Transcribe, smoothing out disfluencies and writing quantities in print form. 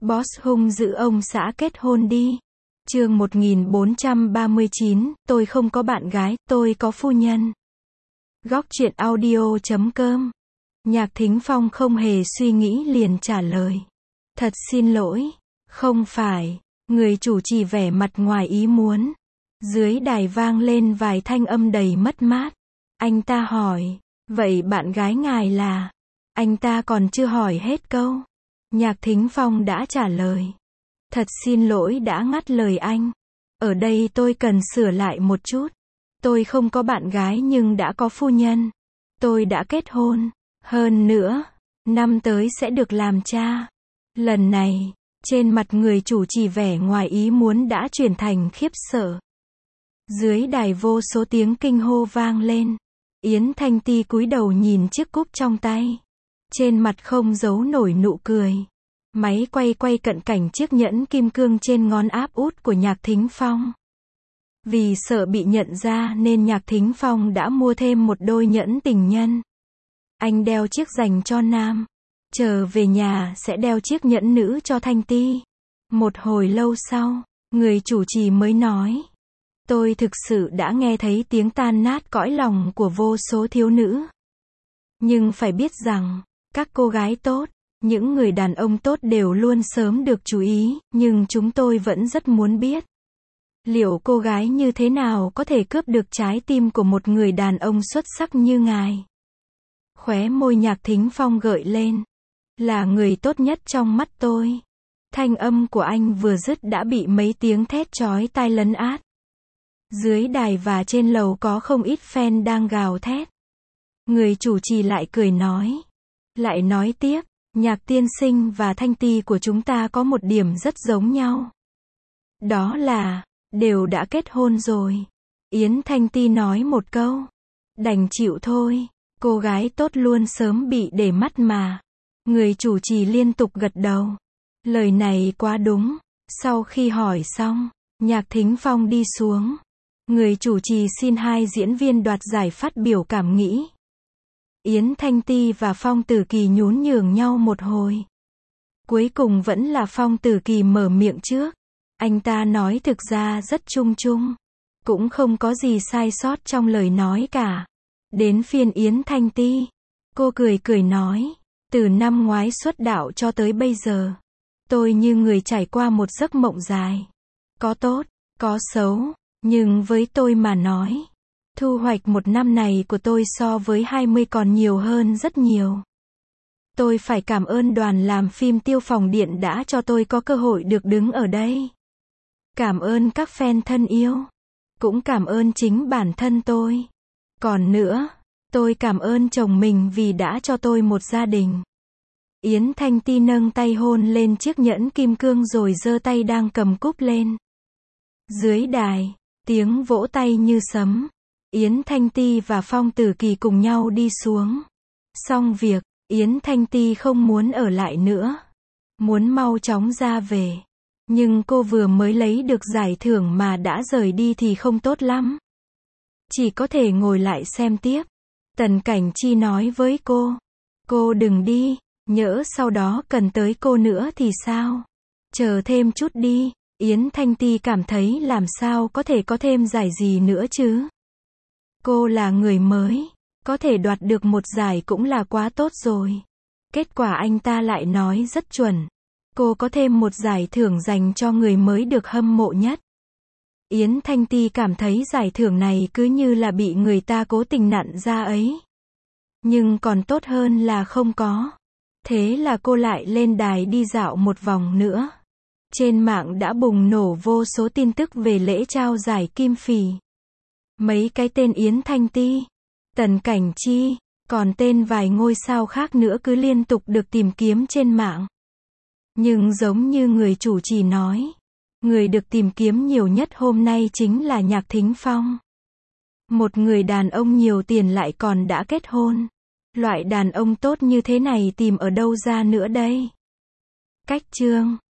Boss hung dữ ông xã kết hôn đi. Chương 1439, tôi không có bạn gái, tôi có phu nhân. Góc truyện audio.com. Nhạc Thính Phong không hề suy nghĩ liền trả lời. Thật xin lỗi, không phải. Người chủ trì vẻ mặt ngoài ý muốn. Dưới đài vang lên vài thanh âm đầy mất mát. Anh ta hỏi, vậy bạn gái ngài là? Anh ta còn chưa hỏi hết câu. Nhạc Thính Phong đã trả lời. Thật xin lỗi đã ngắt lời anh. Ở đây tôi cần sửa lại một chút. Tôi không có bạn gái nhưng đã có phu nhân. Tôi đã kết hôn. Hơn nữa, năm tới sẽ được làm cha. Lần này, trên mặt người chủ trì vẻ ngoài ý muốn đã chuyển thành khiếp sợ. Dưới đài vô số tiếng kinh hô vang lên. Yến Thanh Ti cúi đầu nhìn chiếc cúp trong tay. Trên mặt không giấu nổi nụ cười. Máy quay cận cảnh chiếc nhẫn kim cương trên ngón áp út của Nhạc Thính Phong. Vì sợ bị nhận ra nên Nhạc Thính Phong đã mua thêm một đôi nhẫn tình nhân. Anh đeo chiếc dành cho nam. Trở về nhà sẽ đeo chiếc nhẫn nữ cho Thanh Ti. Một hồi lâu sau, người chủ trì mới nói. Tôi thực sự đã nghe thấy tiếng tan nát cõi lòng của vô số thiếu nữ. Nhưng phải biết rằng, các cô gái tốt, những người đàn ông tốt đều luôn sớm được chú ý, nhưng chúng tôi vẫn rất muốn biết. Liệu cô gái như thế nào có thể cướp được trái tim của một người đàn ông xuất sắc như ngài? Khóe môi Nhạc Thính Phong gợi lên. Là người tốt nhất trong mắt tôi. Thanh âm của anh vừa dứt đã bị mấy tiếng thét chói tai lấn át. Dưới đài và trên lầu có không ít fan đang gào thét. Người chủ trì lại cười nói. Lại nói tiếp, Nhạc tiên sinh và Thanh Ti của chúng ta có một điểm rất giống nhau. Đó là, đều đã kết hôn rồi. Yến Thanh Ti nói một câu. Đành chịu thôi, cô gái tốt luôn sớm bị để mắt mà. Người chủ trì liên tục gật đầu. Lời này quá đúng. Sau khi hỏi xong, Nhạc Thính Phong đi xuống. Người chủ trì xin hai diễn viên đoạt giải phát biểu cảm nghĩ. Yến Thanh Ti và Phong Tử Kỳ nhún nhường nhau một hồi. Cuối cùng vẫn là Phong Tử Kỳ mở miệng trước. Anh ta nói thực ra rất chung chung. Cũng không có gì sai sót trong lời nói cả. Đến phiên Yến Thanh Ti. Cô cười nói. Từ năm ngoái xuất đạo cho tới bây giờ. Tôi như người trải qua một giấc mộng dài. Có tốt, có xấu. Nhưng với tôi mà nói. Thu hoạch một năm này của tôi so với 20 còn nhiều hơn rất nhiều. Tôi phải cảm ơn đoàn làm phim Tiêu Phòng Điện đã cho tôi có cơ hội được đứng ở đây. Cảm ơn các fan thân yêu. Cũng cảm ơn chính bản thân tôi. Còn nữa, tôi cảm ơn chồng mình vì đã cho tôi một gia đình. Yến Thanh Ti nâng tay hôn lên chiếc nhẫn kim cương rồi giơ tay đang cầm cúp lên. Dưới đài, tiếng vỗ tay như sấm. Yến Thanh Ti và Phong Tử Kỳ cùng nhau đi xuống. Xong việc, Yến Thanh Ti không muốn ở lại nữa. Muốn mau chóng ra về. Nhưng cô vừa mới lấy được giải thưởng mà đã rời đi thì không tốt lắm. Chỉ có thể ngồi lại xem tiếp. Tần Cảnh Chi nói với cô. Cô đừng đi, nhỡ sau đó cần tới cô nữa thì sao? Chờ thêm chút đi. Yến Thanh Ti cảm thấy làm sao có thể có thêm giải gì nữa chứ? Cô là người mới, có thể đoạt được một giải cũng là quá tốt rồi. Kết quả anh ta lại nói rất chuẩn. Cô có thêm một giải thưởng dành cho người mới được hâm mộ nhất. Yến Thanh Ti cảm thấy giải thưởng này cứ như là bị người ta cố tình nặn ra ấy. Nhưng còn tốt hơn là không có. Thế là cô lại lên đài đi dạo một vòng nữa. Trên mạng đã bùng nổ vô số tin tức về lễ trao giải Kim Phỉ. Mấy cái tên Yến Thanh Ti, Tần Cảnh Chi, còn tên vài ngôi sao khác nữa cứ liên tục được tìm kiếm trên mạng. Nhưng giống như người chủ trì nói, người được tìm kiếm nhiều nhất hôm nay chính là Nhạc Thính Phong. Một người đàn ông nhiều tiền lại còn đã kết hôn. Loại đàn ông tốt như thế này tìm ở đâu ra nữa đây? Cách chương